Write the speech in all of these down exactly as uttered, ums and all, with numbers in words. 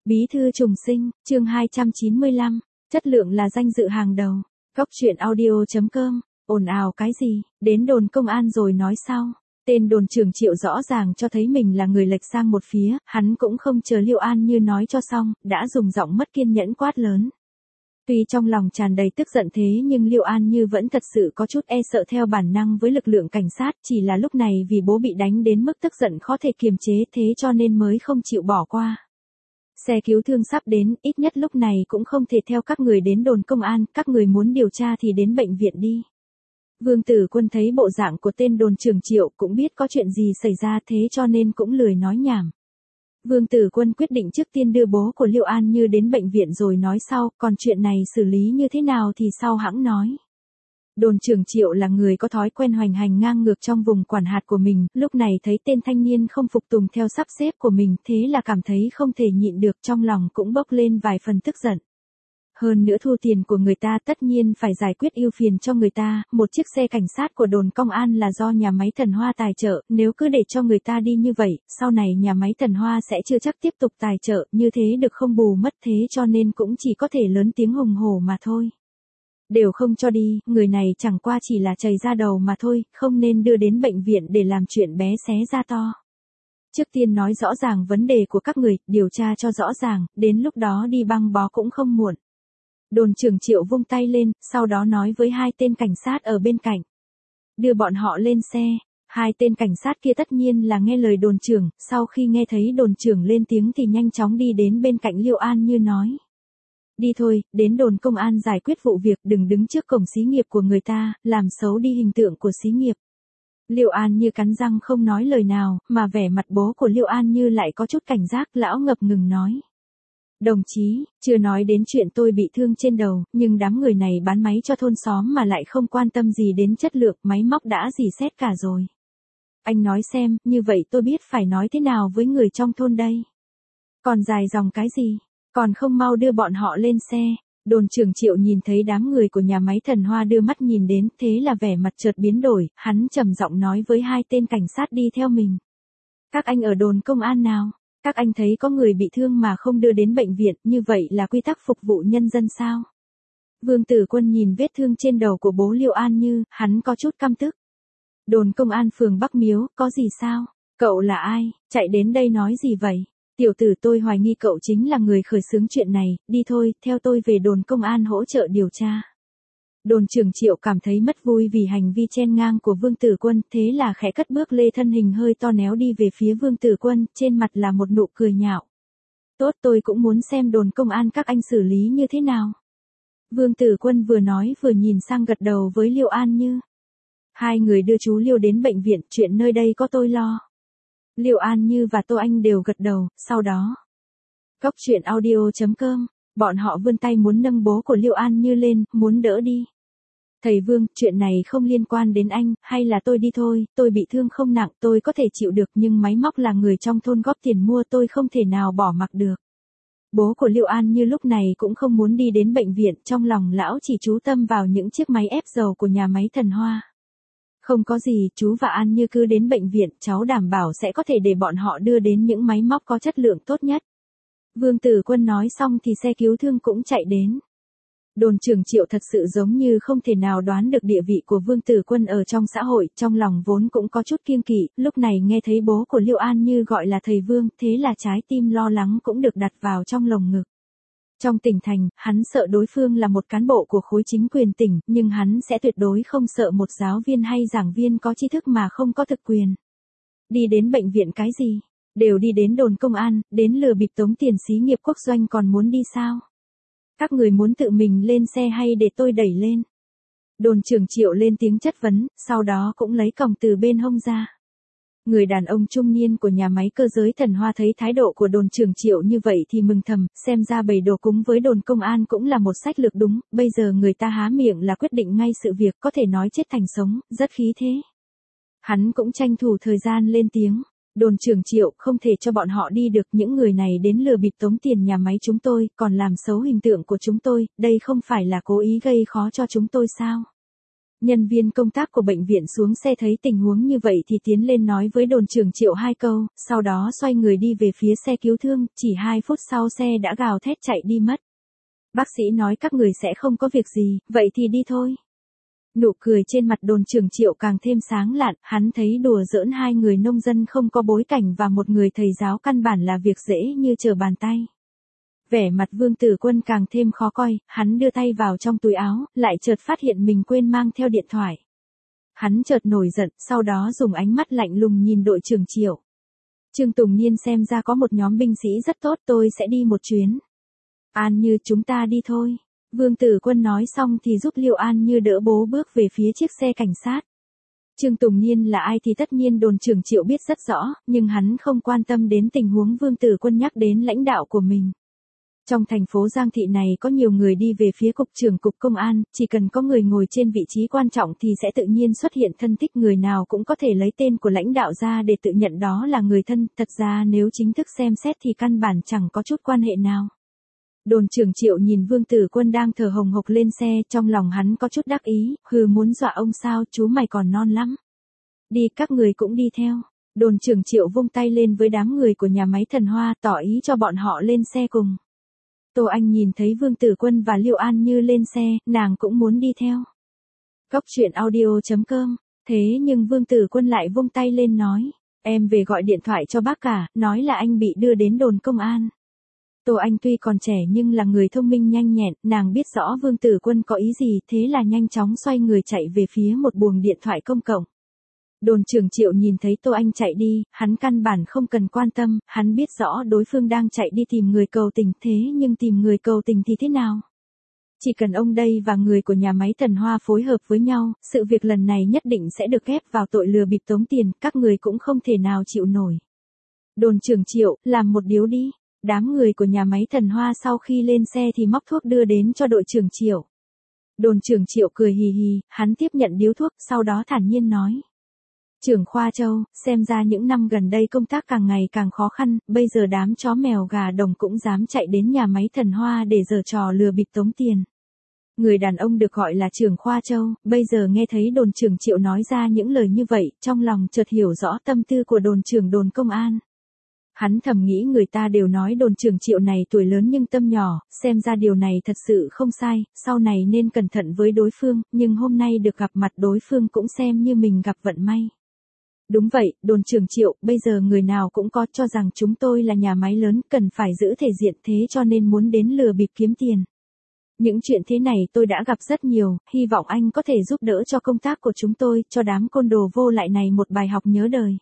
Bí thư trùng sinh, chương hai trăm chín mươi lăm, chất lượng là danh dự hàng đầu. Góc truyện audio chấm com, ồn ào cái gì, đến đồn công an rồi nói sau. Tên đồn trưởng Triệu rõ ràng cho thấy mình là người lệch sang một phía, hắn cũng không chờ Liệu An Như nói cho xong, đã dùng giọng mất kiên nhẫn quát lớn. Tuy trong lòng tràn đầy tức giận thế nhưng Liệu An Như vẫn thật sự có chút e sợ theo bản năng với lực lượng cảnh sát, chỉ là lúc này vì bố bị đánh đến mức tức giận khó thể kiềm chế thế cho nên mới không chịu bỏ qua. Xe cứu thương sắp đến, ít nhất lúc này cũng không thể theo các người đến đồn công an, các người muốn điều tra thì đến bệnh viện đi. Vương Tử Quân thấy bộ dạng của tên đồn trưởng Triệu cũng biết có chuyện gì xảy ra thế cho nên cũng lười nói nhảm. Vương Tử Quân quyết định trước tiên đưa bố của Liệu An Như đến bệnh viện rồi nói sau, còn chuyện này xử lý như thế nào thì sau hãng nói. Đồn trưởng Triệu là người có thói quen hoành hành ngang ngược trong vùng quản hạt của mình, lúc này thấy tên thanh niên không phục tùng theo sắp xếp của mình thế là cảm thấy không thể nhịn được, trong lòng cũng bốc lên vài phần tức giận. Hơn nữa thu tiền của người ta tất nhiên phải giải quyết ưu phiền cho người ta, một chiếc xe cảnh sát của đồn công an là do nhà máy Thần Hoa tài trợ, nếu cứ để cho người ta đi như vậy, sau này nhà máy Thần Hoa sẽ chưa chắc tiếp tục tài trợ, như thế được không bù mất thế cho nên cũng chỉ có thể lớn tiếng hùng hổ mà thôi. Đều không cho đi, người này chẳng qua chỉ là chày da đầu mà thôi, không nên đưa đến bệnh viện để làm chuyện bé xé da to. Trước tiên nói rõ ràng vấn đề của các người, điều tra cho rõ ràng, đến lúc đó đi băng bó cũng không muộn. Đồn trưởng Triệu vung tay lên, sau đó nói với hai tên cảnh sát ở bên cạnh. Đưa bọn họ lên xe, hai tên cảnh sát kia tất nhiên là nghe lời đồn trưởng, sau khi nghe thấy đồn trưởng lên tiếng thì nhanh chóng đi đến bên cạnh Liệu An Như nói. Đi thôi, đến đồn công an giải quyết vụ việc, đừng đứng trước cổng xí nghiệp của người ta, làm xấu đi hình tượng của xí nghiệp. Liệu An Như cắn răng không nói lời nào, mà vẻ mặt bố của Liệu An Như lại có chút cảnh giác, lão ngập ngừng nói. Đồng chí, chưa nói đến chuyện tôi bị thương trên đầu, nhưng đám người này bán máy cho thôn xóm mà lại không quan tâm gì đến chất lượng, máy móc đã dỉ xét cả rồi. Anh nói xem, như vậy tôi biết phải nói thế nào với người trong thôn đây. Còn dài dòng cái gì? Còn không mau đưa bọn họ lên xe. Đồn trưởng Triệu nhìn thấy đám người của nhà máy Thần Hoa đưa mắt nhìn đến, thế là vẻ mặt chợt biến đổi, hắn trầm giọng nói với hai tên cảnh sát đi theo mình. Các anh ở đồn công an nào? Các anh thấy có người bị thương mà không đưa đến bệnh viện, như vậy là quy tắc phục vụ nhân dân sao? Vương Tử Quân nhìn vết thương trên đầu của bố Liệu An Như, hắn có chút căm tức. Đồn công an phường Bắc Miếu, có gì sao? Cậu là ai? Chạy đến đây nói gì vậy? Tiểu tử, tôi hoài nghi cậu chính là người khởi xướng chuyện này, đi thôi, theo tôi về đồn công an hỗ trợ điều tra. Đồn trưởng Triệu cảm thấy mất vui vì hành vi chen ngang của Vương Tử Quân, thế là khẽ cất bước lê, thân hình hơi to néo đi về phía Vương Tử Quân, trên mặt là một nụ cười nhạo. Tốt, tôi cũng muốn xem đồn công an các anh xử lý như thế nào. Vương Tử Quân vừa nói vừa nhìn sang gật đầu với Liệu An Như. Hai người đưa chú Liêu đến bệnh viện, chuyện nơi đây có tôi lo. Liệu An Như và Tô Anh đều gật đầu, sau đó. Góc truyện audio chấm com, bọn họ vươn tay muốn nâng bố của Liệu An Như lên, muốn đỡ đi. Thầy Vương, chuyện này không liên quan đến anh, hay là tôi đi thôi, tôi bị thương không nặng, tôi có thể chịu được nhưng máy móc là người trong thôn góp tiền mua, tôi không thể nào bỏ mặc được. Bố của Liệu An Như lúc này cũng không muốn đi đến bệnh viện, trong lòng lão chỉ chú tâm vào những chiếc máy ép dầu của nhà máy Thần Hoa. Không có gì, chú và An Như cứ đến bệnh viện, cháu đảm bảo sẽ có thể để bọn họ đưa đến những máy móc có chất lượng tốt nhất. Vương Tử Quân nói xong thì xe cứu thương cũng chạy đến. Đồn trưởng Triệu thật sự giống như không thể nào đoán được địa vị của Vương Tử Quân ở trong xã hội, trong lòng vốn cũng có chút kiêng kỵ, lúc này nghe thấy bố của Liệu An Như gọi là thầy Vương, thế là trái tim lo lắng cũng được đặt vào trong lồng ngực. Trong tỉnh thành, hắn sợ đối phương là một cán bộ của khối chính quyền tỉnh, nhưng hắn sẽ tuyệt đối không sợ một giáo viên hay giảng viên có tri thức mà không có thực quyền. Đi đến bệnh viện cái gì? Đều đi đến đồn công an, đến lừa bịp tống tiền xí nghiệp quốc doanh còn muốn đi sao? Các người muốn tự mình lên xe hay để tôi đẩy lên? Đồn trưởng Triệu lên tiếng chất vấn, sau đó cũng lấy còng từ bên hông ra. Người đàn ông trung niên của nhà máy cơ giới Thần Hoa thấy thái độ của đồn trưởng Triệu như vậy thì mừng thầm, xem ra bày đồ cúng với đồn công an cũng là một sách lược đúng, bây giờ người ta há miệng là quyết định ngay sự việc, có thể nói chết thành sống, rất khí thế. Hắn cũng tranh thủ thời gian lên tiếng. Đồn trưởng Triệu, không thể cho bọn họ đi được, những người này đến lừa bịp tống tiền nhà máy chúng tôi, còn làm xấu hình tượng của chúng tôi, đây không phải là cố ý gây khó cho chúng tôi sao? Nhân viên công tác của bệnh viện xuống xe thấy tình huống như vậy thì tiến lên nói với đồn trưởng Triệu hai câu, sau đó xoay người đi về phía xe cứu thương, chỉ hai phút sau xe đã gào thét chạy đi mất. Bác sĩ nói các người sẽ không có việc gì, vậy thì đi thôi. Nụ cười trên mặt đồn trưởng Triệu càng thêm sáng lạn, hắn thấy đùa giỡn hai người nông dân không có bối cảnh và một người thầy giáo căn bản là việc dễ như trở bàn tay. Vẻ mặt Vương Tử Quân càng thêm khó coi, hắn đưa tay vào trong túi áo, lại chợt phát hiện mình quên mang theo điện thoại. Hắn chợt nổi giận, sau đó dùng ánh mắt lạnh lùng nhìn đội trưởng Triệu. Trương Tùng Niên xem ra có một nhóm binh sĩ rất tốt, tôi sẽ đi một chuyến. An Như, chúng ta đi thôi. Vương Tử Quân nói xong thì giúp Liệu An Như đỡ bố bước về phía chiếc xe cảnh sát. Trương Tùng Niên là ai thì tất nhiên đồn trưởng Triệu biết rất rõ, nhưng hắn không quan tâm đến tình huống Vương Tử Quân nhắc đến lãnh đạo của mình. Trong thành phố Giang Thị này có nhiều người đi về phía cục trưởng cục công an, chỉ cần có người ngồi trên vị trí quan trọng thì sẽ tự nhiên xuất hiện thân thích, người nào cũng có thể lấy tên của lãnh đạo ra để tự nhận đó là người thân, thật ra nếu chính thức xem xét thì căn bản chẳng có chút quan hệ nào. Đồn trưởng Triệu nhìn Vương Tử Quân đang thở hồng hộc lên xe, trong lòng hắn có chút đắc ý, hừ, muốn dọa ông sao, chú mày còn non lắm. Đi, các người cũng đi theo. Đồn trưởng Triệu vung tay lên với đám người của nhà máy Thần Hoa, tỏ ý cho bọn họ lên xe cùng. Tô Anh nhìn thấy Vương Tử Quân và Liệu An Như lên xe, nàng cũng muốn đi theo. Góc truyện audio chấm com. Thế nhưng Vương Tử Quân lại vung tay lên nói, em về gọi điện thoại cho bác cả, nói là anh bị đưa đến đồn công an. Tô Anh tuy còn trẻ nhưng là người thông minh nhanh nhẹn, nàng biết rõ Vương Tử Quân có ý gì, thế là nhanh chóng xoay người chạy về phía một buồng điện thoại công cộng. Đồn trưởng Triệu nhìn thấy Tô Anh chạy đi, hắn căn bản không cần quan tâm, hắn biết rõ đối phương đang chạy đi tìm người cầu tình, thế nhưng tìm người cầu tình thì thế nào? Chỉ cần ông đây và người của nhà máy Thần Hoa phối hợp với nhau, sự việc lần này nhất định sẽ được ghép vào tội lừa bịp tống tiền, các người cũng không thể nào chịu nổi. Đồn trưởng Triệu, làm một điếu đi. Đám người của nhà máy Thần Hoa sau khi lên xe thì móc thuốc đưa đến cho đội trưởng Triệu. Đồn trưởng Triệu cười hì hì, hắn tiếp nhận điếu thuốc, sau đó thản nhiên nói. Trưởng Khoa Châu, xem ra những năm gần đây công tác càng ngày càng khó khăn, bây giờ đám chó mèo gà đồng cũng dám chạy đến nhà máy Thần Hoa để giở trò lừa bịp tống tiền. Người đàn ông được gọi là trưởng Khoa Châu, bây giờ nghe thấy đồn trưởng Triệu nói ra những lời như vậy, trong lòng chợt hiểu rõ tâm tư của đồn trưởng đồn công an. Hắn thầm nghĩ người ta đều nói đồn trưởng Triệu này tuổi lớn nhưng tâm nhỏ, xem ra điều này thật sự không sai, sau này nên cẩn thận với đối phương, nhưng hôm nay được gặp mặt đối phương cũng xem như mình gặp vận may. Đúng vậy, đồn trưởng Triệu, bây giờ người nào cũng có cho rằng chúng tôi là nhà máy lớn, cần phải giữ thể diện, thế cho nên muốn đến lừa bịp kiếm tiền. Những chuyện thế này tôi đã gặp rất nhiều, hy vọng anh có thể giúp đỡ cho công tác của chúng tôi, cho đám côn đồ vô lại này một bài học nhớ đời.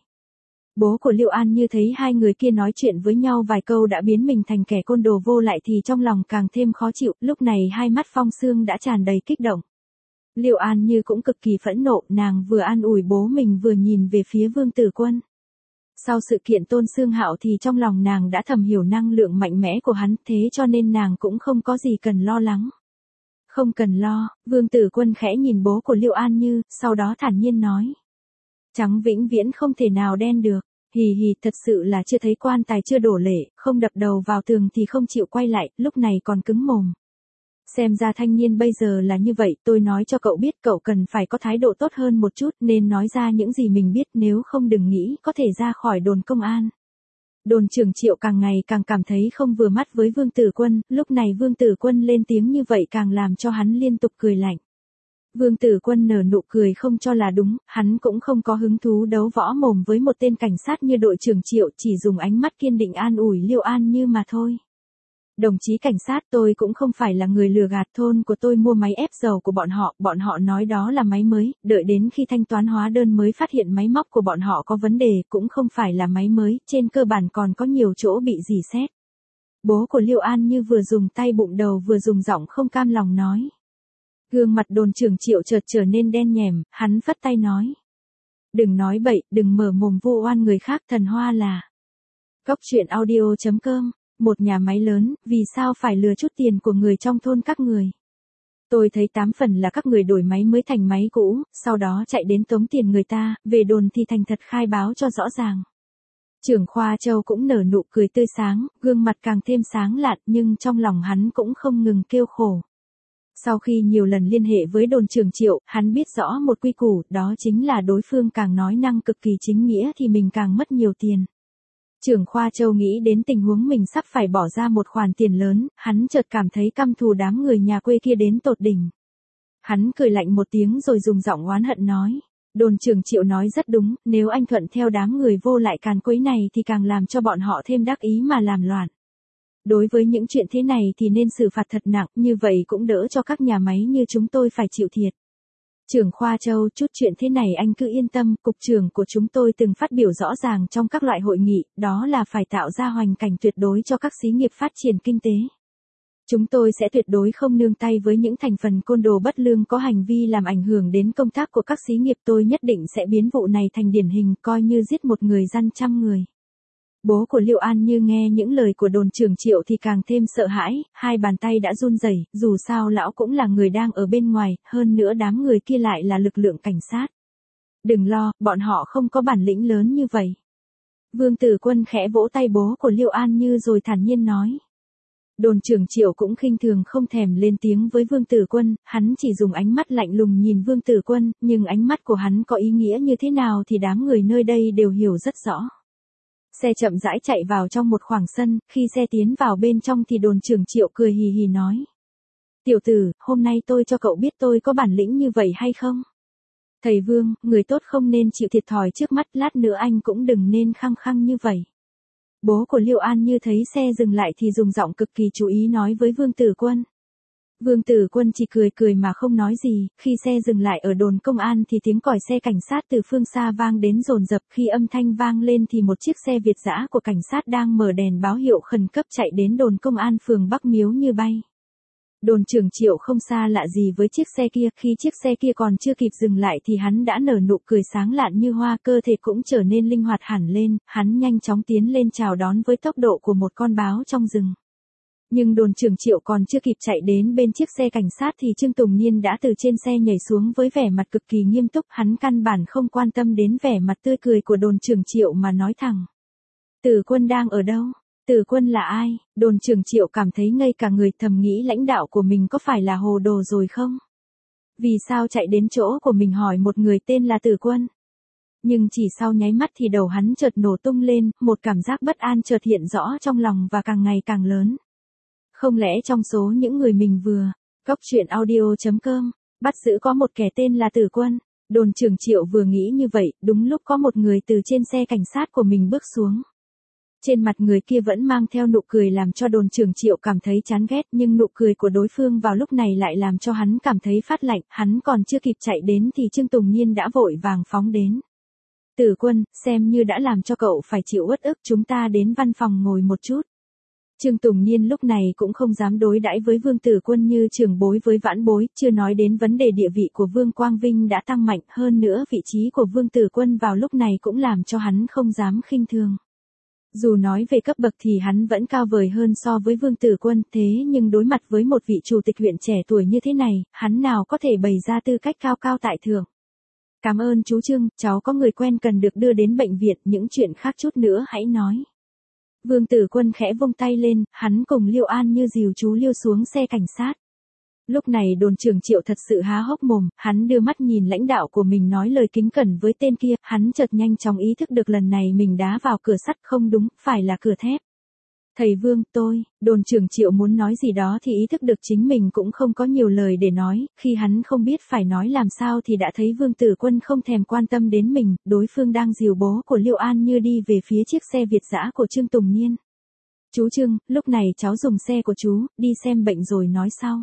Bố của Liệu An Như thấy hai người kia nói chuyện với nhau vài câu đã biến mình thành kẻ côn đồ vô lại thì trong lòng càng thêm khó chịu, lúc này hai mắt Phong Sương đã tràn đầy kích động. Liệu An Như cũng cực kỳ phẫn nộ, nàng vừa an ủi bố mình vừa nhìn về phía Vương Tử Quân. Sau sự kiện Tôn Sương Hạo thì trong lòng nàng đã thầm hiểu năng lượng mạnh mẽ của hắn, thế cho nên nàng cũng không có gì cần lo lắng. Không cần lo, Vương Tử Quân khẽ nhìn bố của Liệu An Như, sau đó thản nhiên nói. Trắng vĩnh viễn không thể nào đen được, hì hì, thật sự là chưa thấy quan tài chưa đổ lệ, không đập đầu vào tường thì không chịu quay lại, lúc này còn cứng mồm. Xem ra thanh niên bây giờ là như vậy, tôi nói cho cậu biết cậu cần phải có thái độ tốt hơn một chút, nên nói ra những gì mình biết, nếu không đừng nghĩ có thể ra khỏi đồn công an. Đồn trưởng Triệu càng ngày càng cảm thấy không vừa mắt với Vương Tử Quân, lúc này Vương Tử Quân lên tiếng như vậy càng làm cho hắn liên tục cười lạnh. Vương Tử Quân nở nụ cười không cho là đúng, hắn cũng không có hứng thú đấu võ mồm với một tên cảnh sát như đội trưởng Triệu, chỉ dùng ánh mắt kiên định an ủi Liệu An Như mà thôi. Đồng chí cảnh sát, tôi cũng không phải là người lừa gạt, thôn của tôi mua máy ép dầu của bọn họ, bọn họ nói đó là máy mới, đợi đến khi thanh toán hóa đơn mới phát hiện máy móc của bọn họ có vấn đề, cũng không phải là máy mới, trên cơ bản còn có nhiều chỗ bị rỉ sét. Bố của Liệu An Như vừa dùng tay bụng đầu vừa dùng giọng không cam lòng nói. Gương mặt đồn trưởng Triệu chợt trở nên đen nhèm, hắn phất tay nói. Đừng nói bậy, đừng mở mồm vu oan người khác, Thần Hoa là. Góc truyện audio chấm com. Một nhà máy lớn, vì sao phải lừa chút tiền của người trong thôn các người? Tôi thấy tám phần là các người đổi máy mới thành máy cũ, sau đó chạy đến tống tiền người ta, về đồn thì thành thật khai báo cho rõ ràng. Trưởng Khoa Châu cũng nở nụ cười tươi sáng, gương mặt càng thêm sáng lạn nhưng trong lòng hắn cũng không ngừng kêu khổ. Sau khi nhiều lần liên hệ với đồn trưởng Triệu, hắn biết rõ một quy củ, đó chính là đối phương càng nói năng cực kỳ chính nghĩa thì mình càng mất nhiều tiền. Trưởng khoa Châu nghĩ đến tình huống mình sắp phải bỏ ra một khoản tiền lớn, hắn chợt cảm thấy căm thù đám người nhà quê kia đến tột đỉnh. Hắn cười lạnh một tiếng rồi dùng giọng oán hận nói. Đồn trưởng Triệu nói rất đúng, nếu anh thuận theo đám người vô lại càn quấy này thì càng làm cho bọn họ thêm đắc ý mà làm loạn. Đối với những chuyện thế này thì nên xử phạt thật nặng, như vậy cũng đỡ cho các nhà máy như chúng tôi phải chịu thiệt. Trưởng khoa Châu, chút chuyện thế này anh cứ yên tâm, cục trưởng của chúng tôi từng phát biểu rõ ràng trong các loại hội nghị, đó là phải tạo ra hoàn cảnh tuyệt đối cho các xí nghiệp phát triển kinh tế. Chúng tôi sẽ tuyệt đối không nương tay với những thành phần côn đồ bất lương có hành vi làm ảnh hưởng đến công tác của các xí nghiệp. Tôi nhất định sẽ biến vụ này thành điển hình, coi như giết một người dăn trăm người. Bố của Liệu An Như nghe những lời của đồn trưởng Triệu thì càng thêm sợ hãi, hai bàn tay đã run rẩy, dù sao lão cũng là người đang ở bên ngoài, hơn nữa đám người kia lại là lực lượng cảnh sát. Đừng lo, bọn họ không có bản lĩnh lớn như vậy. Vương Tử Quân khẽ vỗ tay bố của Liệu An Như rồi thản nhiên nói. Đồn trưởng Triệu cũng khinh thường không thèm lên tiếng với Vương Tử Quân, hắn chỉ dùng ánh mắt lạnh lùng nhìn Vương Tử Quân, nhưng ánh mắt của hắn có ý nghĩa như thế nào thì đám người nơi đây đều hiểu rất rõ. Xe chậm rãi chạy vào trong một khoảng sân, khi xe tiến vào bên trong thì đồn trưởng Triệu cười hì hì nói. Tiểu tử, hôm nay tôi cho cậu biết tôi có bản lĩnh như vậy hay không? Thầy Vương, người tốt không nên chịu thiệt thòi trước mắt, lát nữa anh cũng đừng nên khăng khăng như vậy. Bố của Liệu An Như thấy xe dừng lại thì dùng giọng cực kỳ chú ý nói với Vương Tử Quân. Vương Tử Quân chỉ cười cười mà không nói gì, khi xe dừng lại ở đồn công an thì tiếng còi xe cảnh sát từ phương xa vang đến dồn dập, khi âm thanh vang lên thì một chiếc xe Việt dã của cảnh sát đang mở đèn báo hiệu khẩn cấp chạy đến đồn công an phường Bắc Miếu như bay. Đồn trưởng Triệu không xa lạ gì với chiếc xe kia, khi chiếc xe kia còn chưa kịp dừng lại thì hắn đã nở nụ cười sáng lạn như hoa, cơ thể cũng trở nên linh hoạt hẳn lên, hắn nhanh chóng tiến lên chào đón với tốc độ của một con báo trong rừng. Nhưng đồn trưởng Triệu còn chưa kịp chạy đến bên chiếc xe cảnh sát thì Trương Tùng Niên đã từ trên xe nhảy xuống với vẻ mặt cực kỳ nghiêm túc, hắn căn bản không quan tâm đến vẻ mặt tươi cười của đồn trưởng Triệu mà nói thẳng. Tử Quân đang ở đâu? Tử Quân là ai? Đồn trưởng Triệu cảm thấy ngây cả người, thầm nghĩ lãnh đạo của mình có phải là hồ đồ rồi không? Vì sao chạy đến chỗ của mình hỏi một người tên là Tử Quân? Nhưng chỉ sau nháy mắt thì đầu hắn chợt nổ tung lên, một cảm giác bất an chợt hiện rõ trong lòng và càng ngày càng lớn. Không lẽ trong số những người mình vừa, góc truyện audio chấm com, bắt giữ có một kẻ tên là Tử Quân? Đồn trưởng Triệu vừa nghĩ như vậy, đúng lúc có một người từ trên xe cảnh sát của mình bước xuống. Trên mặt người kia vẫn mang theo nụ cười làm cho đồn trưởng Triệu cảm thấy chán ghét, nhưng nụ cười của đối phương vào lúc này lại làm cho hắn cảm thấy phát lạnh, hắn còn chưa kịp chạy đến thì Trương Tùng Niên đã vội vàng phóng đến. Tử Quân, xem như đã làm cho cậu phải chịu uất ức, chúng ta đến văn phòng ngồi một chút. Trương Tùng Niên lúc này cũng không dám đối đãi với Vương Tử Quân như trưởng bối với vãn bối, chưa nói đến vấn đề địa vị của Vương Quang Vinh đã tăng mạnh, hơn nữa vị trí của Vương Tử Quân vào lúc này cũng làm cho hắn không dám khinh thường. Dù nói về cấp bậc thì hắn vẫn cao vời hơn so với Vương Tử Quân, thế nhưng đối mặt với một vị chủ tịch huyện trẻ tuổi như thế này, hắn nào có thể bày ra tư cách cao cao tại thượng. Cảm ơn chú Trương, cháu có người quen cần được đưa đến bệnh viện, những chuyện khác chút nữa hãy nói. Vương Tử Quân khẽ vung tay lên, hắn cùng Liệu An Như dìu chú Liêu xuống xe cảnh sát. Lúc này đồn trưởng Triệu thật sự há hốc mồm, hắn đưa mắt nhìn lãnh đạo của mình nói lời kính cẩn với tên kia, hắn chợt nhanh chóng ý thức được lần này mình đá vào cửa sắt, không đúng, phải là cửa thép. Thầy Vương, tôi, đồn trưởng Triệu muốn nói gì đó thì ý thức được chính mình cũng không có nhiều lời để nói, khi hắn không biết phải nói làm sao thì đã thấy Vương Tử Quân không thèm quan tâm đến mình, đối phương đang dìu bố của Liệu An Như đi về phía chiếc xe Việt dã của Trương Tùng Niên. Chú Trương, lúc này cháu dùng xe của chú, đi xem bệnh rồi nói sau.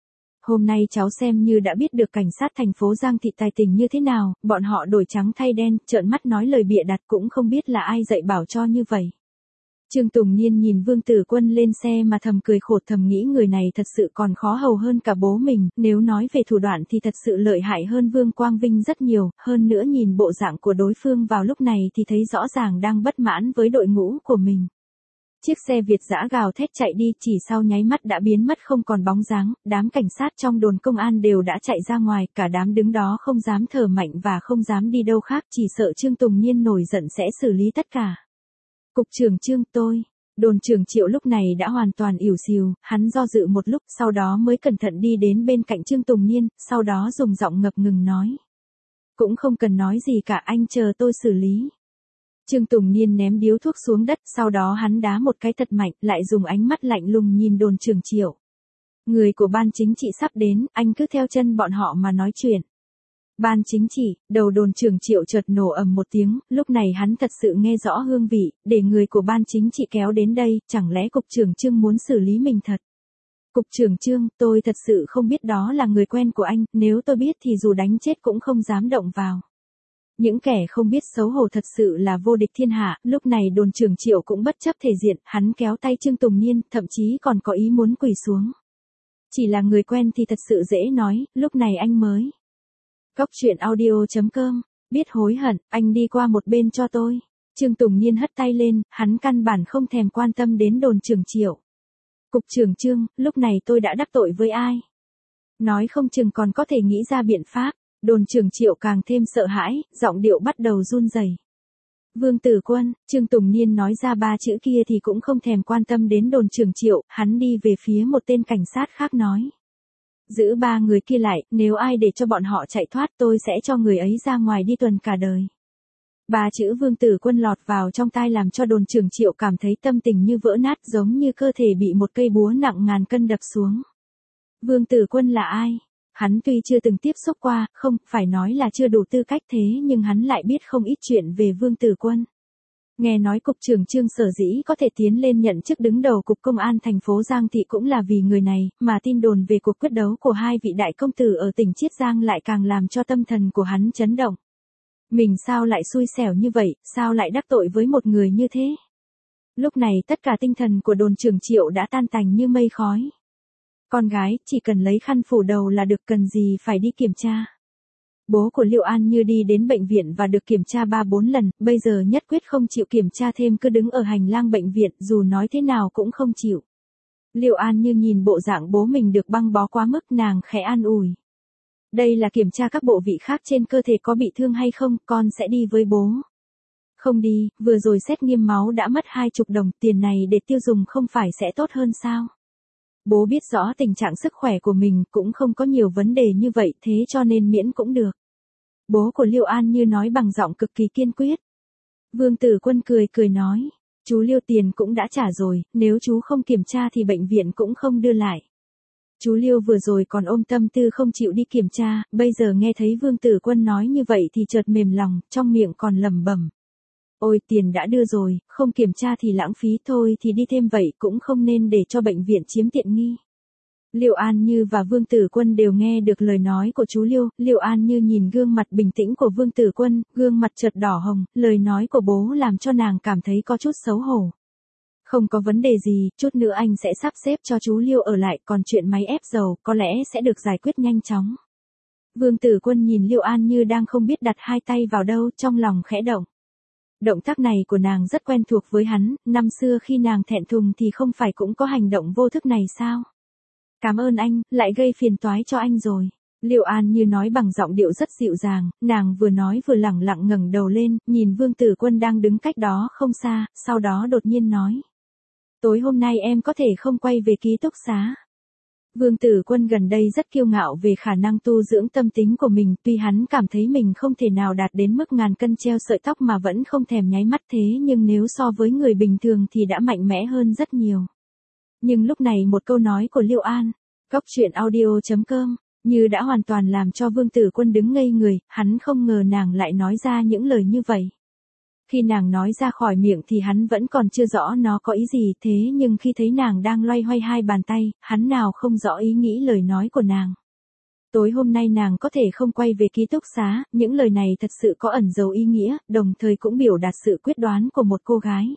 Hôm nay cháu xem như đã biết được cảnh sát thành phố Giang Thị tài tình như thế nào, bọn họ đổi trắng thay đen, trợn mắt nói lời bịa đặt, cũng không biết là ai dạy bảo cho như vậy. Trương Tùng Niên nhìn Vương Tử Quân lên xe mà thầm cười khổ, thầm nghĩ người này thật sự còn khó hầu hơn cả bố mình, nếu nói về thủ đoạn thì thật sự lợi hại hơn Vương Quang Vinh rất nhiều, hơn nữa nhìn bộ dạng của đối phương vào lúc này thì thấy rõ ràng đang bất mãn với đội ngũ của mình. Chiếc xe Việt dã gào thét chạy đi, chỉ sau nháy mắt đã biến mất không còn bóng dáng, đám cảnh sát trong đồn công an đều đã chạy ra ngoài, cả đám đứng đó không dám thở mạnh và không dám đi đâu khác, chỉ sợ Trương Tùng Niên nổi giận sẽ xử lý tất cả. Cục trưởng Trương, tôi, Đồn trưởng Triệu lúc này đã hoàn toàn ỉu xìu, hắn do dự một lúc, sau đó mới cẩn thận đi đến bên cạnh Trương Tùng Niên, sau đó dùng giọng ngập ngừng nói. Cũng không cần nói gì cả, anh chờ tôi xử lý. Trương Tùng Niên ném điếu thuốc xuống đất, sau đó hắn đá một cái thật mạnh, lại dùng ánh mắt lạnh lùng nhìn đồn trưởng Triệu. Người của ban chính trị sắp đến, anh cứ theo chân bọn họ mà nói chuyện. Ban chính trị, đầu đồn trưởng Triệu chợt nổ ầm một tiếng, lúc này hắn thật sự nghe rõ hương vị, để người của ban chính trị kéo đến đây, chẳng lẽ cục trưởng Trương muốn xử lý mình thật? Cục trưởng Trương, tôi thật sự không biết đó là người quen của anh, nếu tôi biết thì dù đánh chết cũng không dám động vào. Những kẻ không biết xấu hổ thật sự là vô địch thiên hạ, lúc này đồn trưởng Triệu cũng bất chấp thể diện, hắn kéo tay Trương Tùng Niên, thậm chí còn có ý muốn quỳ xuống. Chỉ là người quen thì thật sự dễ nói, lúc này anh mới. Góc truyện audio chấm com, biết hối hận, anh đi qua một bên cho tôi. Trương Tùng Niên hất tay lên, hắn căn bản không thèm quan tâm đến đồn trưởng Triệu. Cục trưởng Trương, lúc này tôi đã đắc tội với ai? Nói không chừng còn có thể nghĩ ra biện pháp. Đồn trưởng Triệu càng thêm sợ hãi, giọng điệu bắt đầu run rẩy. Vương Tử Quân, Trương Tùng Niên nói ra ba chữ kia thì cũng không thèm quan tâm đến đồn trưởng Triệu, hắn đi về phía một tên cảnh sát khác nói. Giữ ba người kia lại, nếu ai để cho bọn họ chạy thoát tôi sẽ cho người ấy ra ngoài đi tuần cả đời. Ba chữ Vương Tử Quân lọt vào trong tai làm cho đồn trưởng Triệu cảm thấy tâm tình như vỡ nát, giống như cơ thể bị một cây búa nặng ngàn cân đập xuống. Vương Tử Quân là ai? Hắn tuy chưa từng tiếp xúc qua, không, phải nói là chưa đủ tư cách thế nhưng hắn lại biết không ít chuyện về Vương Tử Quân. Nghe nói cục trưởng Trương sở dĩ có thể tiến lên nhận chức đứng đầu cục công an thành phố Giang Thị cũng là vì người này, mà tin đồn về cuộc quyết đấu của hai vị đại công tử ở tỉnh Chiết Giang lại càng làm cho tâm thần của hắn chấn động. Mình sao lại xui xẻo như vậy, sao lại đắc tội với một người như thế? Lúc này tất cả tinh thần của đồn trưởng Triệu đã tan tành như mây khói. Con gái, chỉ cần lấy khăn phủ đầu là được, cần gì phải đi kiểm tra. Bố của Liệu An Như đi đến bệnh viện và được kiểm tra ba bốn lần, bây giờ nhất quyết không chịu kiểm tra thêm, cứ đứng ở hành lang bệnh viện, dù nói thế nào cũng không chịu. Liệu An Như nhìn bộ dạng bố mình được băng bó quá mức, nàng khẽ an ủi. Đây là kiểm tra các bộ vị khác trên cơ thể có bị thương hay không, con sẽ đi với bố. Không đi, vừa rồi xét nghiệm máu đã mất hai chục đồng, tiền này để tiêu dùng không phải sẽ tốt hơn sao? Bố biết rõ tình trạng sức khỏe của mình cũng không có nhiều vấn đề như vậy, thế cho nên miễn cũng được. Bố của Liệu An Như nói bằng giọng cực kỳ kiên quyết. Vương Tử Quân cười cười nói, chú Liêu tiền cũng đã trả rồi, nếu chú không kiểm tra thì bệnh viện cũng không đưa lại. Chú Liêu vừa rồi còn ôm tâm tư không chịu đi kiểm tra, bây giờ nghe thấy Vương Tử Quân nói như vậy thì chợt mềm lòng, trong miệng còn lẩm bẩm. Ôi tiền đã đưa rồi, không kiểm tra thì lãng phí, thôi thì đi thêm vậy cũng không nên để cho bệnh viện chiếm tiện nghi. Liệu An Như và Vương Tử Quân đều nghe được lời nói của chú Liêu, Liệu An Như nhìn gương mặt bình tĩnh của Vương Tử Quân, gương mặt chợt đỏ hồng, lời nói của bố làm cho nàng cảm thấy có chút xấu hổ. Không có vấn đề gì, chút nữa anh sẽ sắp xếp cho chú Liêu ở lại, còn chuyện máy ép dầu có lẽ sẽ được giải quyết nhanh chóng. Vương Tử Quân nhìn Liệu An Như đang không biết đặt hai tay vào đâu, trong lòng khẽ động. Động tác này của nàng rất quen thuộc với hắn, năm xưa khi nàng thẹn thùng thì không phải cũng có hành động vô thức này sao? Cảm ơn anh, lại gây phiền toái cho anh rồi. Liệu An Như nói bằng giọng điệu rất dịu dàng, nàng vừa nói vừa lẳng lặng ngẩng đầu lên, nhìn Vương Tử Quân đang đứng cách đó không xa, sau đó đột nhiên nói. Tối hôm nay em có thể không quay về ký túc xá. Vương Tử Quân gần đây rất kiêu ngạo về khả năng tu dưỡng tâm tính của mình, tuy hắn cảm thấy mình không thể nào đạt đến mức ngàn cân treo sợi tóc mà vẫn không thèm nháy mắt, thế nhưng nếu so với người bình thường thì đã mạnh mẽ hơn rất nhiều. Nhưng lúc này một câu nói của Liệu An, góc truyện audio chấm com, như đã hoàn toàn làm cho Vương Tử Quân đứng ngây người, hắn không ngờ nàng lại nói ra những lời như vậy. Khi nàng nói ra khỏi miệng thì hắn vẫn còn chưa rõ nó có ý gì, thế nhưng khi thấy nàng đang loay hoay hai bàn tay, hắn nào không rõ ý nghĩ lời nói của nàng. Tối hôm nay nàng có thể không quay về ký túc xá, những lời này thật sự có ẩn dấu ý nghĩa, đồng thời cũng biểu đạt sự quyết đoán của một cô gái.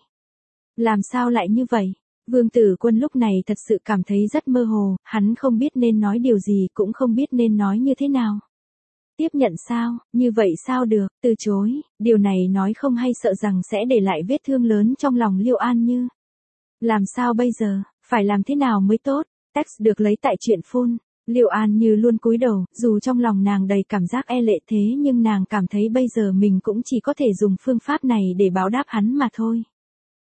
Làm sao lại như vậy? Vương Tử Quân lúc này thật sự cảm thấy rất mơ hồ, hắn không biết nên nói điều gì, cũng không biết nên nói như thế nào. Tiếp nhận sao, như vậy sao được, từ chối, điều này nói không hay sợ rằng sẽ để lại vết thương lớn trong lòng Liệu An Như. Làm sao bây giờ, phải làm thế nào mới tốt? Text được lấy tại truyện phun. Liệu An Như luôn cúi đầu, dù trong lòng nàng đầy cảm giác e lệ thế nhưng nàng cảm thấy bây giờ mình cũng chỉ có thể dùng phương pháp này để báo đáp hắn mà thôi.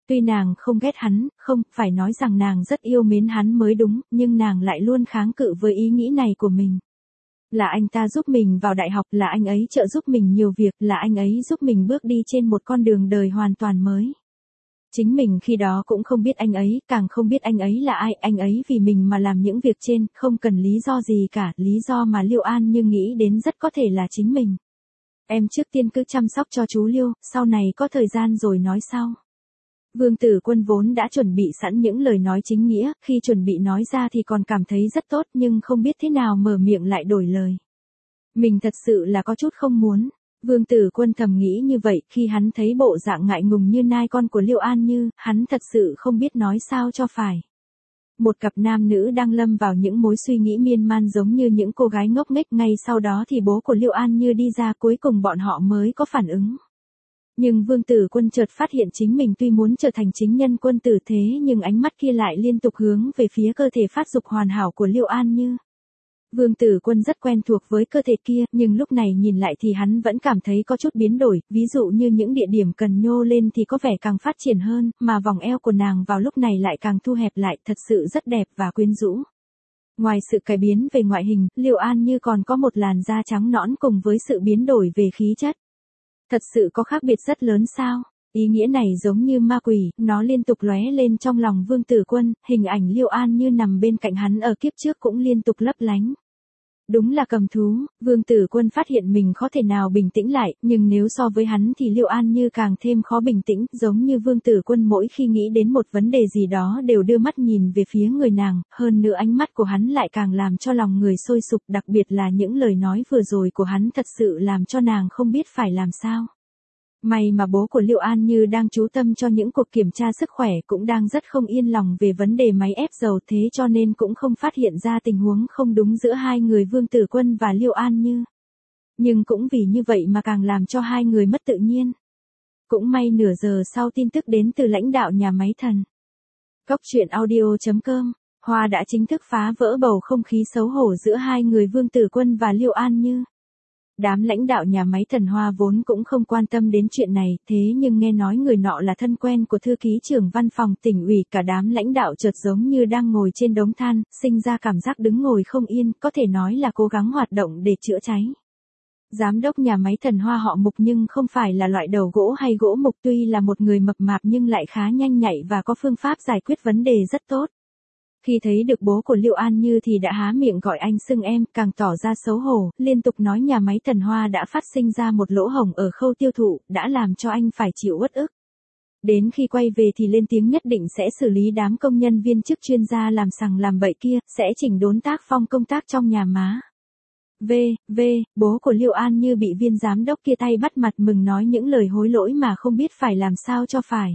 Tuy nàng không ghét hắn, không, phải nói rằng nàng rất yêu mến hắn mới đúng, nhưng nàng lại luôn kháng cự với ý nghĩ này của mình. Là anh ta giúp mình vào đại học, là anh ấy trợ giúp mình nhiều việc, là anh ấy giúp mình bước đi trên một con đường đời hoàn toàn mới. Chính mình khi đó cũng không biết anh ấy, càng không biết anh ấy là ai, anh ấy vì mình mà làm những việc trên, không cần lý do gì cả, lý do mà Liêu An Như nghĩ đến rất có thể là chính mình. Em trước tiên cứ chăm sóc cho chú Liêu, sau này có thời gian rồi nói sau. Vương Tử Quân vốn đã chuẩn bị sẵn những lời nói chính nghĩa, khi chuẩn bị nói ra thì còn cảm thấy rất tốt nhưng không biết thế nào mở miệng lại đổi lời. Mình thật sự là có chút không muốn. Vương Tử Quân thầm nghĩ như vậy, khi hắn thấy bộ dạng ngại ngùng như nai con của Liêu An Như, hắn thật sự không biết nói sao cho phải. Một cặp nam nữ đang lâm vào những mối suy nghĩ miên man giống như những cô gái ngốc nghếch, ngay sau đó thì bố của Liêu An Như đi ra, cuối cùng bọn họ mới có phản ứng. Nhưng Vương Tử Quân chợt phát hiện chính mình tuy muốn trở thành chính nhân quân tử thế nhưng ánh mắt kia lại liên tục hướng về phía cơ thể phát dục hoàn hảo của Liêu An Như. Vương Tử Quân rất quen thuộc với cơ thể kia, nhưng lúc này nhìn lại thì hắn vẫn cảm thấy có chút biến đổi, ví dụ như những địa điểm cần nhô lên thì có vẻ càng phát triển hơn, mà vòng eo của nàng vào lúc này lại càng thu hẹp lại, thật sự rất đẹp và quyến rũ. Ngoài sự cải biến về ngoại hình, Liêu An Như còn có một làn da trắng nõn cùng với sự biến đổi về khí chất. Thật sự có khác biệt rất lớn sao? Ý nghĩa này giống như ma quỷ, nó liên tục lóe lên trong lòng Vương Tử Quân, hình ảnh Liêu An Như nằm bên cạnh hắn ở kiếp trước cũng liên tục lấp lánh. Đúng là cầm thú, Vương Tử Quân phát hiện mình khó thể nào bình tĩnh lại, nhưng nếu so với hắn thì Liêu An Như càng thêm khó bình tĩnh, giống như Vương Tử Quân mỗi khi nghĩ đến một vấn đề gì đó đều đưa mắt nhìn về phía người nàng, hơn nữa ánh mắt của hắn lại càng làm cho lòng người sôi sục, đặc biệt là những lời nói vừa rồi của hắn thật sự làm cho nàng không biết phải làm sao. May mà bố của Liêu An Như đang chú tâm cho những cuộc kiểm tra sức khỏe, cũng đang rất không yên lòng về vấn đề máy ép dầu, thế cho nên cũng không phát hiện ra tình huống không đúng giữa hai người Vương Tử Quân và Liêu An Như. Nhưng cũng vì như vậy mà càng làm cho hai người mất tự nhiên. Cũng may nửa giờ sau tin tức đến từ lãnh đạo nhà máy thần. Cóc truyện audio chấm com, Hoa đã chính thức phá vỡ bầu không khí xấu hổ giữa hai người Vương Tử Quân và Liêu An Như. Đám lãnh đạo nhà máy thần Hoa vốn cũng không quan tâm đến chuyện này, thế nhưng nghe nói người nọ là thân quen của thư ký trưởng văn phòng tỉnh ủy, cả đám lãnh đạo chợt giống như đang ngồi trên đống than, sinh ra cảm giác đứng ngồi không yên, có thể nói là cố gắng hoạt động để chữa cháy. Giám đốc nhà máy thần Hoa họ Mục nhưng không phải là loại đầu gỗ hay gỗ mục, tuy là một người mập mạp nhưng lại khá nhanh nhạy và có phương pháp giải quyết vấn đề rất tốt. Khi thấy được bố của Liêu An Như thì đã há miệng gọi anh xưng em, càng tỏ ra xấu hổ, liên tục nói nhà máy thần Hoa đã phát sinh ra một lỗ hổng ở khâu tiêu thụ, đã làm cho anh phải chịu uất ức. Đến khi quay về thì lên tiếng nhất định sẽ xử lý đám công nhân viên chức chuyên gia làm sằng làm bậy kia, sẽ chỉnh đốn tác phong công tác trong nhà má. V, V, bố của Liêu An Như bị viên giám đốc kia tay bắt mặt mừng nói những lời hối lỗi mà không biết phải làm sao cho phải.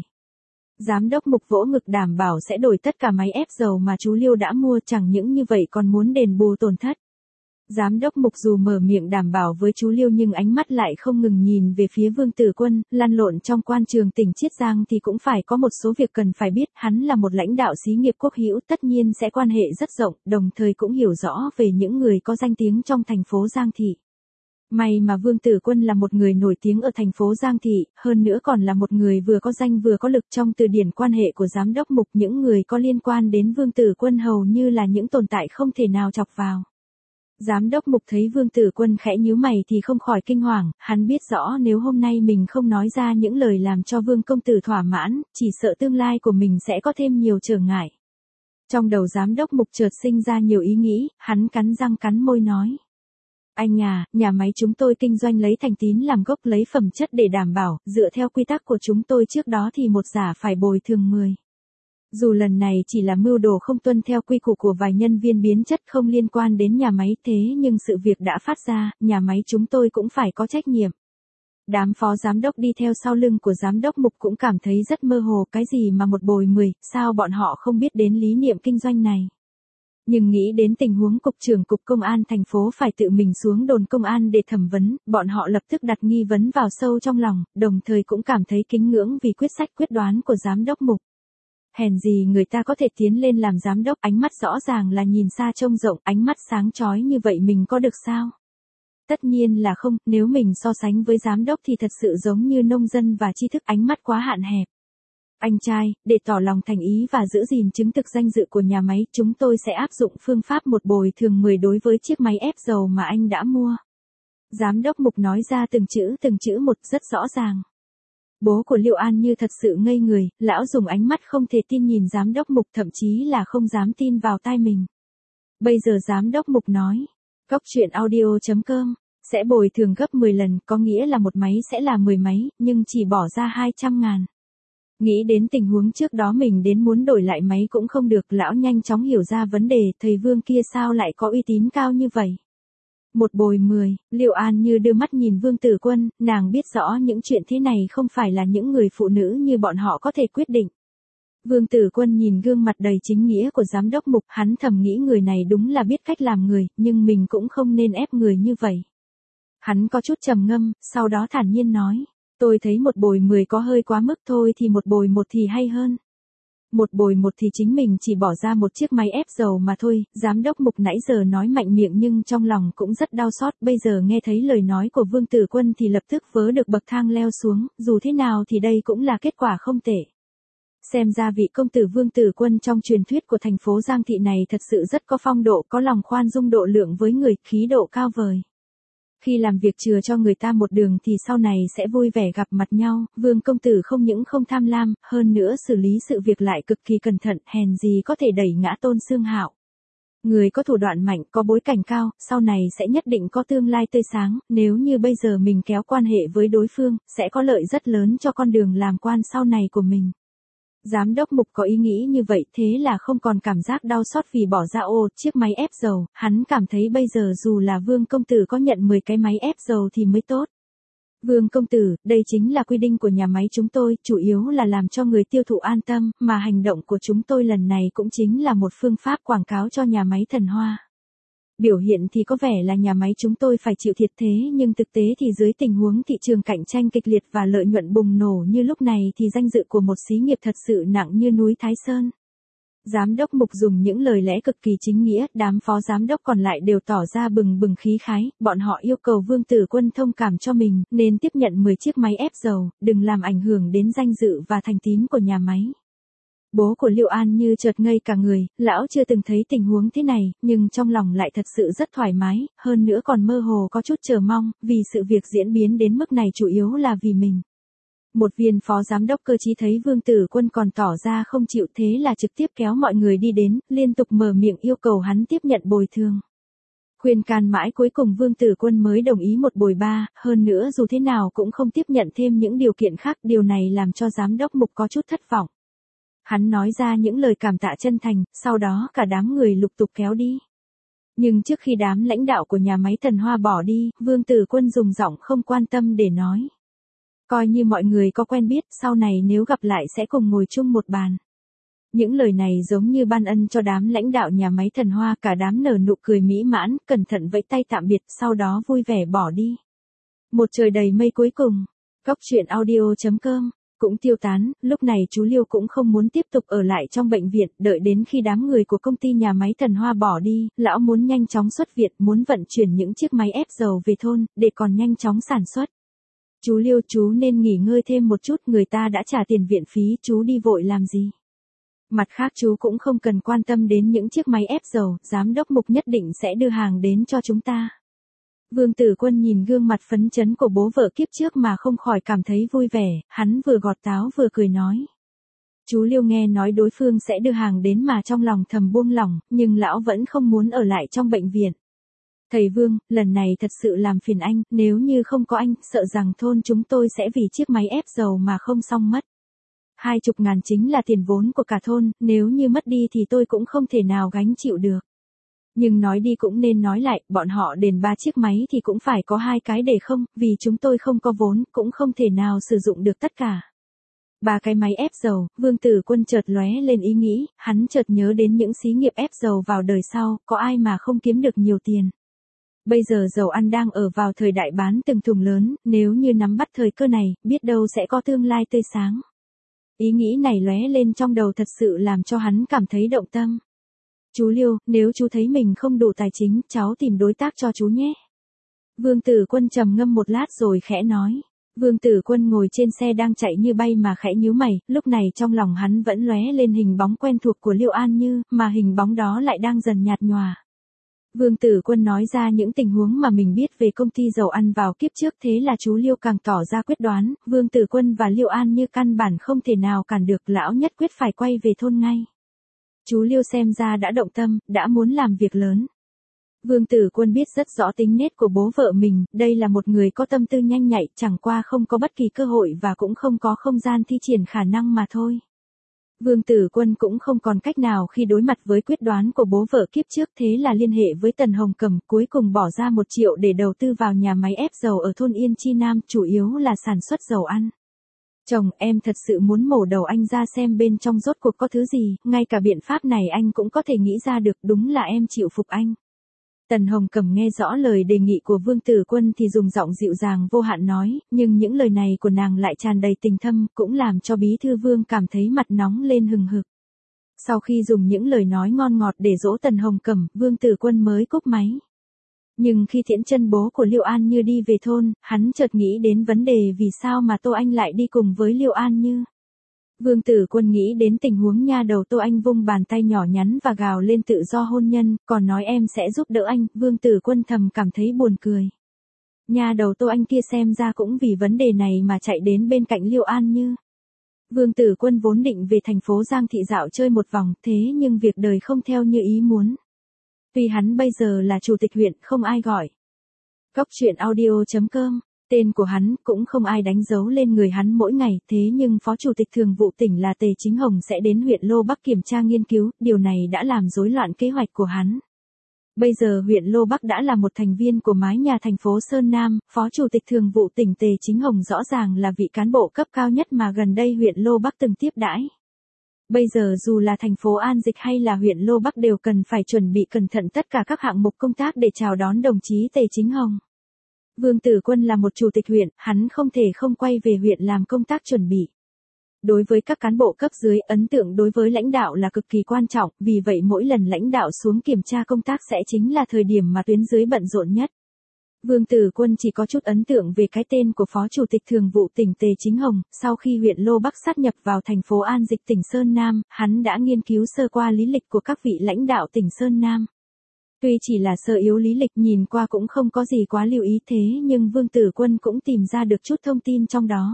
Giám đốc Mục vỗ ngực đảm bảo sẽ đổi tất cả máy ép dầu mà chú Liêu đã mua, chẳng những như vậy còn muốn đền bù tổn thất. Giám đốc Mục dù mở miệng đảm bảo với chú Liêu nhưng ánh mắt lại không ngừng nhìn về phía Vương Tử Quân, lăn lộn trong quan trường tỉnh Chiết Giang thì cũng phải có một số việc cần phải biết, hắn là một lãnh đạo xí nghiệp quốc hữu, tất nhiên sẽ quan hệ rất rộng, đồng thời cũng hiểu rõ về những người có danh tiếng trong thành phố Giang Thị. May mà Vương Tử Quân là một người nổi tiếng ở thành phố Giang Thị, hơn nữa còn là một người vừa có danh vừa có lực. Trong từ điển quan hệ của giám đốc Mục, những người có liên quan đến Vương Tử Quân hầu như là những tồn tại không thể nào chọc vào. Giám đốc Mục thấy Vương Tử Quân khẽ nhíu mày thì không khỏi kinh hoàng, hắn biết rõ nếu hôm nay mình không nói ra những lời làm cho Vương công tử thỏa mãn, chỉ sợ tương lai của mình sẽ có thêm nhiều trở ngại. Trong đầu giám đốc Mục chợt sinh ra nhiều ý nghĩ, hắn cắn răng cắn môi nói. Anh à, nhà máy chúng tôi kinh doanh lấy thành tín làm gốc, lấy phẩm chất để đảm bảo, dựa theo quy tắc của chúng tôi trước đó thì một giả phải bồi thường mười. Dù lần này chỉ là mưu đồ không tuân theo quy củ của vài nhân viên biến chất không liên quan đến nhà máy, thế nhưng sự việc đã phát ra, nhà máy chúng tôi cũng phải có trách nhiệm. Đám phó giám đốc đi theo sau lưng của giám đốc Mục cũng cảm thấy rất mơ hồ, cái gì mà một bồi mười, sao bọn họ không biết đến lý niệm kinh doanh này. Nhưng nghĩ đến tình huống cục trưởng cục công an thành phố phải tự mình xuống đồn công an để thẩm vấn, bọn họ lập tức đặt nghi vấn vào sâu trong lòng, đồng thời cũng cảm thấy kính ngưỡng vì quyết sách quyết đoán của giám đốc Mục. Hèn gì người ta có thể tiến lên làm giám đốc, ánh mắt rõ ràng là nhìn xa trông rộng, ánh mắt sáng chói như vậy mình có được sao? Tất nhiên là không, nếu mình so sánh với giám đốc thì thật sự giống như nông dân và tri thức, ánh mắt quá hạn hẹp. Anh trai, để tỏ lòng thành ý và giữ gìn chứng thực danh dự của nhà máy, chúng tôi sẽ áp dụng phương pháp một bồi thường mười đối với chiếc máy ép dầu mà anh đã mua. Giám đốc Mục nói ra từng chữ từng chữ một rất rõ ràng. Bố của Liệu An Như thật sự ngây người, lão dùng ánh mắt không thể tin nhìn giám đốc Mục, thậm chí là không dám tin vào tai mình. Bây giờ giám đốc Mục nói, Cóc truyện audio chấm com, sẽ bồi thường gấp mười lần, có nghĩa là một máy sẽ là mười máy, nhưng chỉ bỏ ra hai trăm ngàn. Nghĩ đến tình huống trước đó mình đến muốn đổi lại máy cũng không được, lão nhanh chóng hiểu ra vấn đề, thầy Vương kia sao lại có uy tín cao như vậy. Một bồi mười, Liệu An Như đưa mắt nhìn Vương Tử Quân, nàng biết rõ những chuyện thế này không phải là những người phụ nữ như bọn họ có thể quyết định. Vương Tử Quân nhìn gương mặt đầy chính nghĩa của giám đốc Mục, hắn thầm nghĩ người này đúng là biết cách làm người, nhưng mình cũng không nên ép người như vậy. Hắn có chút trầm ngâm, sau đó thản nhiên nói, tôi thấy một bồi mười có hơi quá mức, thôi thì một bồi một thì hay hơn. Một bồi một thì chính mình chỉ bỏ ra một chiếc máy ép dầu mà thôi, giám đốc Mục nãy giờ nói mạnh miệng nhưng trong lòng cũng rất đau xót, bây giờ nghe thấy lời nói của Vương Tử Quân thì lập tức vớ được bậc thang leo xuống, dù thế nào thì đây cũng là kết quả không tệ. Xem ra vị công tử Vương Tử Quân trong truyền thuyết của thành phố Giang Thị này thật sự rất có phong độ, có lòng khoan dung độ lượng với người, khí độ cao vời. Khi làm việc chừa cho người ta một đường thì sau này sẽ vui vẻ gặp mặt nhau, Vương công tử không những không tham lam, hơn nữa xử lý sự việc lại cực kỳ cẩn thận, hèn gì có thể đẩy ngã Tôn Xương Hạo. Người có thủ đoạn mạnh, có bối cảnh cao, sau này sẽ nhất định có tương lai tươi sáng, nếu như bây giờ mình kéo quan hệ với đối phương, sẽ có lợi rất lớn cho con đường làm quan sau này của mình. Giám đốc Mục có ý nghĩ như vậy, thế là không còn cảm giác đau xót vì bỏ ra ô chiếc máy ép dầu, hắn cảm thấy bây giờ dù là Vương công tử có nhận mười cái máy ép dầu thì mới tốt. Vương công tử, đây chính là quy định của nhà máy chúng tôi, chủ yếu là làm cho người tiêu thụ an tâm, mà hành động của chúng tôi lần này cũng chính là một phương pháp quảng cáo cho nhà máy Thần Hoa. Biểu hiện thì có vẻ là nhà máy chúng tôi phải chịu thiệt thế, nhưng thực tế thì dưới tình huống thị trường cạnh tranh kịch liệt và lợi nhuận bùng nổ như lúc này thì danh dự của một xí nghiệp thật sự nặng như núi Thái Sơn. Giám đốc Mục dùng những lời lẽ cực kỳ chính nghĩa, đám phó giám đốc còn lại đều tỏ ra bừng bừng khí khái, bọn họ yêu cầu Vương Tử Quân thông cảm cho mình, nên tiếp nhận mười chiếc máy ép dầu, đừng làm ảnh hưởng đến danh dự và thành tín của nhà máy. Bố của Liệu An Như chợt ngây cả người, lão chưa từng thấy tình huống thế này, nhưng trong lòng lại thật sự rất thoải mái, hơn nữa còn mơ hồ có chút chờ mong, vì sự việc diễn biến đến mức này chủ yếu là vì mình. Một viên phó giám đốc cơ trí thấy Vương Tử Quân còn tỏ ra không chịu, thế là trực tiếp kéo mọi người đi đến, liên tục mở miệng yêu cầu hắn tiếp nhận bồi thường. Khuyên can mãi cuối cùng Vương Tử Quân mới đồng ý một bồi ba, hơn nữa dù thế nào cũng không tiếp nhận thêm những điều kiện khác, điều này làm cho giám đốc Mục có chút thất vọng. Hắn nói ra những lời cảm tạ chân thành, sau đó cả đám người lục tục kéo đi. Nhưng trước khi đám lãnh đạo của nhà máy Thần Hoa bỏ đi, Vương Tử Quân dùng giọng không quan tâm để nói. Coi như mọi người có quen biết, sau này nếu gặp lại sẽ cùng ngồi chung một bàn. Những lời này giống như ban ân cho đám lãnh đạo nhà máy Thần Hoa, cả đám nở nụ cười mỹ mãn, cẩn thận vẫy tay tạm biệt, sau đó vui vẻ bỏ đi. Một trời đầy mây cuối cùng, Cóc truyện audio chấm com cũng tiêu tán, lúc này chú Liêu cũng không muốn tiếp tục ở lại trong bệnh viện, đợi đến khi đám người của công ty nhà máy Thần Hoa bỏ đi, lão muốn nhanh chóng xuất viện, muốn vận chuyển những chiếc máy ép dầu về thôn, để còn nhanh chóng sản xuất. Chú Liêu, chú nên nghỉ ngơi thêm một chút, người ta đã trả tiền viện phí, chú đi vội làm gì? Mặt khác chú cũng không cần quan tâm đến những chiếc máy ép dầu, giám đốc Mục nhất định sẽ đưa hàng đến cho chúng ta. Vương Tử Quân nhìn gương mặt phấn chấn của bố vợ kiếp trước mà không khỏi cảm thấy vui vẻ, hắn vừa gọt táo vừa cười nói. Chú Liêu nghe nói đối phương sẽ đưa hàng đến mà trong lòng thầm buông lỏng, nhưng lão vẫn không muốn ở lại trong bệnh viện. Thầy Vương, lần này thật sự làm phiền anh, nếu như không có anh, sợ rằng thôn chúng tôi sẽ vì chiếc máy ép dầu mà không xong mất. Hai chục ngàn chính là tiền vốn của cả thôn, nếu như mất đi thì tôi cũng không thể nào gánh chịu được. Nhưng nói đi cũng nên nói lại, bọn họ đền ba chiếc máy thì cũng phải có hai cái để không, vì chúng tôi không có vốn, cũng không thể nào sử dụng được tất cả. Ba cái máy ép dầu, Vương Tử Quân chợt lóe lên ý nghĩ, hắn chợt nhớ đến những xí nghiệp ép dầu vào đời sau, có ai mà không kiếm được nhiều tiền. Bây giờ dầu ăn đang ở vào thời đại bán từng thùng lớn, nếu như nắm bắt thời cơ này, biết đâu sẽ có tương lai tươi sáng. Ý nghĩ này lóe lên trong đầu thật sự làm cho hắn cảm thấy động tâm. Chú Liêu, nếu chú thấy mình không đủ tài chính, cháu tìm đối tác cho chú nhé. Vương Tử Quân trầm ngâm một lát rồi khẽ nói. Vương Tử Quân ngồi trên xe đang chạy như bay mà khẽ nhíu mày, lúc này trong lòng hắn vẫn lóe lên hình bóng quen thuộc của Liêu An Như, mà hình bóng đó lại đang dần nhạt nhòa. Vương Tử Quân nói ra những tình huống mà mình biết về công ty dầu ăn vào kiếp trước, thế là chú Liêu càng tỏ ra quyết đoán, Vương Tử Quân và Liêu An Như căn bản không thể nào cản được, lão nhất quyết phải quay về thôn ngay. Chú Liêu xem ra đã động tâm, đã muốn làm việc lớn. Vương Tử Quân biết rất rõ tính nết của bố vợ mình, đây là một người có tâm tư nhanh nhạy, chẳng qua không có bất kỳ cơ hội và cũng không có không gian thi triển khả năng mà thôi. Vương Tử Quân cũng không còn cách nào khi đối mặt với quyết đoán của bố vợ kiếp trước, thế là liên hệ với Tần Hồng Cẩm, cuối cùng bỏ ra một triệu để đầu tư vào nhà máy ép dầu ở thôn Yên Chi Nam, chủ yếu là sản xuất dầu ăn. Chồng, em thật sự muốn mổ đầu anh ra xem bên trong rốt cuộc có thứ gì, ngay cả biện pháp này anh cũng có thể nghĩ ra được, đúng là em chịu phục anh. Tần Hồng Cẩm nghe rõ lời đề nghị của Vương Tử Quân thì dùng giọng dịu dàng vô hạn nói, nhưng những lời này của nàng lại tràn đầy tình thâm, cũng làm cho bí thư Vương cảm thấy mặt nóng lên hừng hực. Sau khi dùng những lời nói ngon ngọt để dỗ Tần Hồng Cẩm, Vương Tử Quân mới cúp máy. Nhưng khi Thiện Chân bố của Liêu An Như đi về thôn, hắn chợt nghĩ đến vấn đề vì sao mà Tô Anh lại đi cùng với Liêu An Như. Vương Tử Quân nghĩ đến tình huống nha đầu Tô Anh vung bàn tay nhỏ nhắn và gào lên tự do hôn nhân, còn nói em sẽ giúp đỡ anh, Vương Tử Quân thầm cảm thấy buồn cười. Nha đầu Tô Anh kia xem ra cũng vì vấn đề này mà chạy đến bên cạnh Liêu An Như. Vương Tử Quân vốn định về thành phố Giang Thị dạo chơi một vòng, thế nhưng việc đời không theo như ý muốn. Tuy hắn bây giờ là chủ tịch huyện, không ai gọi. Cóc truyện audio chấm com, tên của hắn cũng không ai đánh dấu lên người hắn mỗi ngày, thế nhưng Phó Chủ tịch Thường vụ tỉnh là Tề Chính Hồng sẽ đến huyện Lô Bắc kiểm tra nghiên cứu, điều này đã làm rối loạn kế hoạch của hắn. Bây giờ huyện Lô Bắc đã là một thành viên của mái nhà thành phố Sơn Nam, Phó Chủ tịch Thường vụ tỉnh Tề Chính Hồng rõ ràng là vị cán bộ cấp cao nhất mà gần đây huyện Lô Bắc từng tiếp đãi. Bây giờ dù là thành phố An Dịch hay là huyện Lô Bắc đều cần phải chuẩn bị cẩn thận tất cả các hạng mục công tác để chào đón đồng chí Tề Chính Hồng. Vương Tử Quân là một chủ tịch huyện, hắn không thể không quay về huyện làm công tác chuẩn bị. Đối với các cán bộ cấp dưới, ấn tượng đối với lãnh đạo là cực kỳ quan trọng, vì vậy mỗi lần lãnh đạo xuống kiểm tra công tác sẽ chính là thời điểm mà tuyến dưới bận rộn nhất. Vương Tử Quân chỉ có chút ấn tượng về cái tên của Phó Chủ tịch Thường vụ tỉnh Tề Chính Hồng, sau khi huyện Lô Bắc sát nhập vào thành phố An Dịch tỉnh Sơn Nam, hắn đã nghiên cứu sơ qua lý lịch của các vị lãnh đạo tỉnh Sơn Nam. Tuy chỉ là sơ yếu lý lịch nhìn qua cũng không có gì quá lưu ý, thế nhưng Vương Tử Quân cũng tìm ra được chút thông tin trong đó.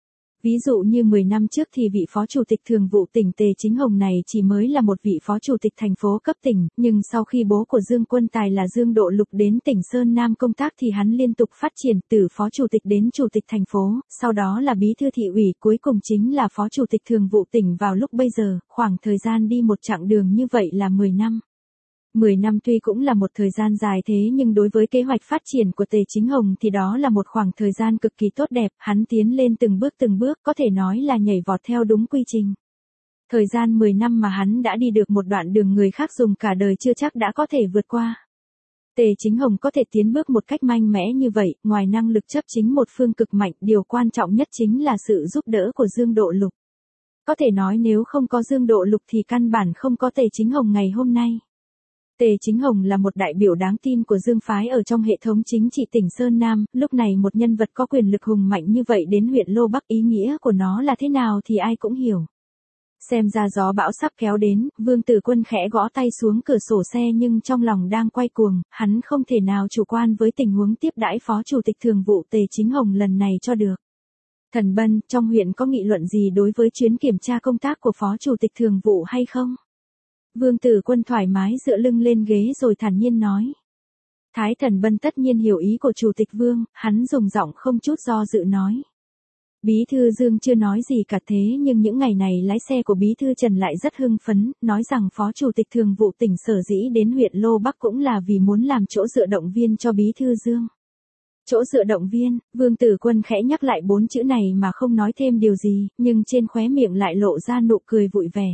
Ví dụ như mười năm trước thì vị Phó Chủ tịch Thường vụ tỉnh Tề Chính Hồng này chỉ mới là một vị Phó Chủ tịch thành phố cấp tỉnh, nhưng sau khi bố của Dương Quân Tài là Dương Độ Lục đến tỉnh Sơn Nam công tác thì hắn liên tục phát triển từ Phó Chủ tịch đến Chủ tịch thành phố, sau đó là Bí thư thị ủy, cuối cùng chính là Phó Chủ tịch Thường vụ tỉnh vào lúc bây giờ, khoảng thời gian đi một chặng đường như vậy là mười năm. mười năm tuy cũng là một thời gian dài thế nhưng đối với kế hoạch phát triển của Tề Chính Hồng thì đó là một khoảng thời gian cực kỳ tốt đẹp, hắn tiến lên từng bước từng bước, có thể nói là nhảy vọt theo đúng quy trình. Thời gian mười năm mà hắn đã đi được một đoạn đường người khác dùng cả đời chưa chắc đã có thể vượt qua. Tề Chính Hồng có thể tiến bước một cách mạnh mẽ như vậy, ngoài năng lực chấp chính một phương cực mạnh, điều quan trọng nhất chính là sự giúp đỡ của Dương Độ Lục. Có thể nói nếu không có Dương Độ Lục thì căn bản không có Tề Chính Hồng ngày hôm nay. Tề Chính Hồng là một đại biểu đáng tin của Dương phái ở trong hệ thống chính trị tỉnh Sơn Nam, lúc này một nhân vật có quyền lực hùng mạnh như vậy đến huyện Lô Bắc, ý nghĩa của nó là thế nào thì ai cũng hiểu. Xem ra gió bão sắp kéo đến, Vương Tử Quân khẽ gõ tay xuống cửa sổ xe nhưng trong lòng đang quay cuồng, hắn không thể nào chủ quan với tình huống tiếp đãi Phó Chủ tịch Thường vụ Tề Chính Hồng lần này cho được. Thần Bân, trong huyện có nghị luận gì đối với chuyến kiểm tra công tác của Phó Chủ tịch Thường vụ hay không? Vương Tử Quân thoải mái dựa lưng lên ghế rồi thản nhiên nói. Thái Thần Bân tất nhiên hiểu ý của Chủ tịch Vương, hắn dùng giọng không chút do dự nói. Bí thư Dương chưa nói gì cả thế nhưng những ngày này lái xe của Bí thư Trần lại rất hưng phấn, nói rằng Phó Chủ tịch Thường vụ tỉnh sở dĩ đến huyện Lô Bắc cũng là vì muốn làm chỗ dựa động viên cho Bí thư Dương. Chỗ dựa động viên, Vương Tử Quân khẽ nhắc lại bốn chữ này mà không nói thêm điều gì, nhưng trên khóe miệng lại lộ ra nụ cười vui vẻ.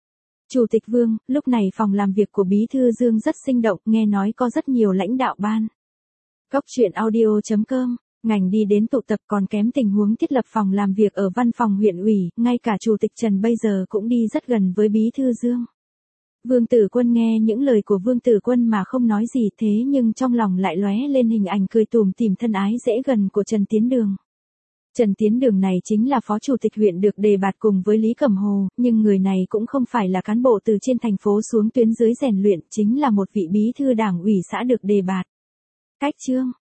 Chủ tịch Vương, lúc này phòng làm việc của Bí thư Dương rất sinh động, nghe nói có rất nhiều lãnh đạo ban. Cóc truyện audio chấm com, ngành đi đến tụ tập còn kém tình huống thiết lập phòng làm việc ở văn phòng huyện ủy, ngay cả Chủ tịch Trần bây giờ cũng đi rất gần với Bí thư Dương. Vương Tử Quân nghe những lời của Vương Tử Quân mà không nói gì thế nhưng trong lòng lại lóe lên hình ảnh cười tủm tỉm thân ái dễ gần của Trần Tiến Đường. Trần Tiến Đường này chính là phó chủ tịch huyện được đề bạt cùng với Lý Cẩm Hồ, nhưng người này cũng không phải là cán bộ từ trên thành phố xuống tuyến dưới rèn luyện, chính là một vị bí thư đảng ủy xã được đề bạt. Cách chương